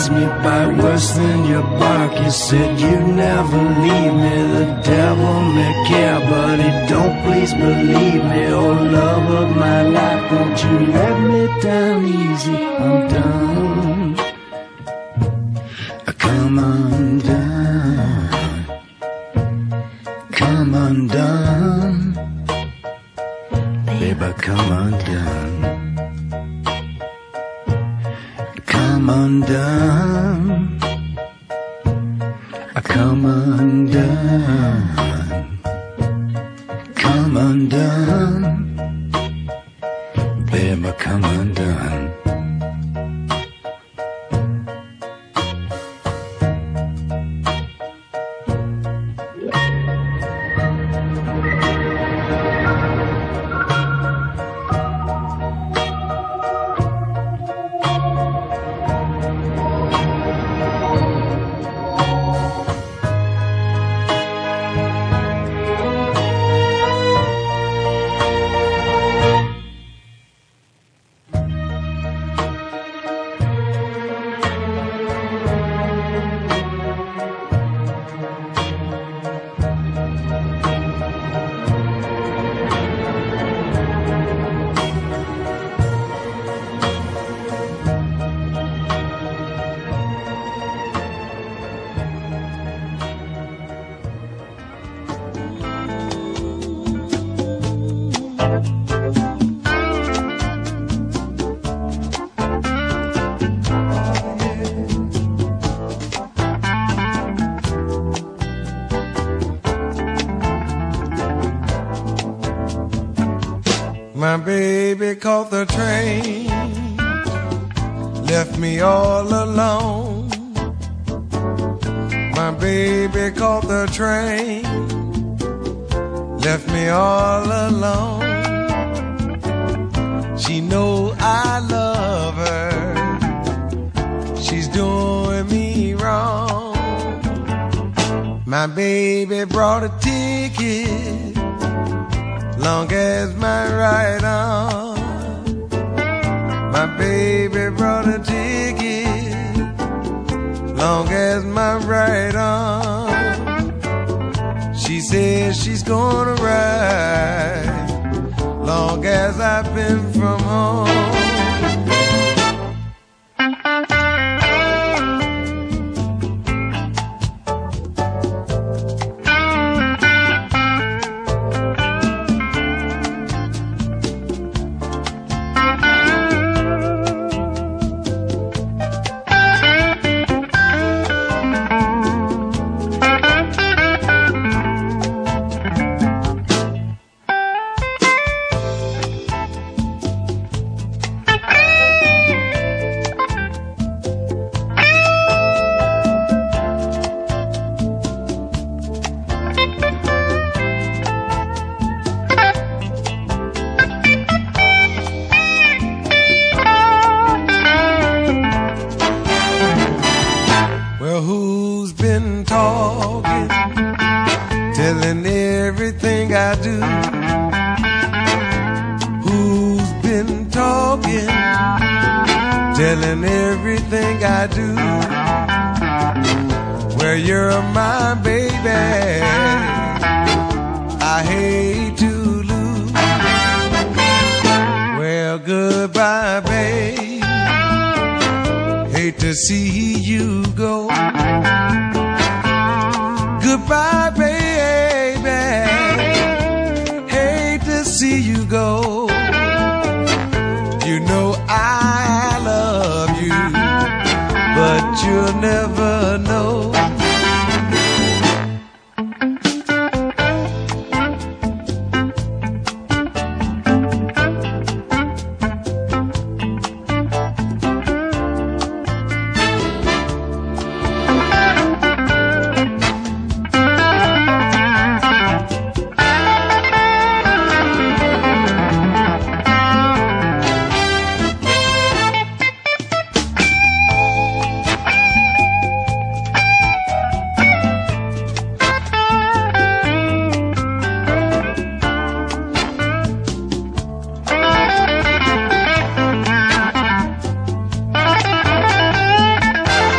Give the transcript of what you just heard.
me by worse than your bark. You said you'd never leave me. The devil may care, but he don't please believe me. Oh, love of my life, don't you let me down easy. I'm done. Come undone. Come undone. Baby, come undone. Come undone. Come undone. Come undone. Baby, come undone. My baby caught the train, left me all alone. My baby caught the train, left me all alone. She know I love her, she's doing me wrong. My baby brought a ticket, long as my right arm. My baby brought a ticket, long as my right arm. She says she's gonna ride, long as I've been from home. Who's been talking, telling everything I do? Who's been talking, telling everything I do? Well, you're my baby, I hate to lose. Well, goodbye, babe, hate to see you go. Goodbye, baby, hate to see you go. You know I love you, but you'll never know.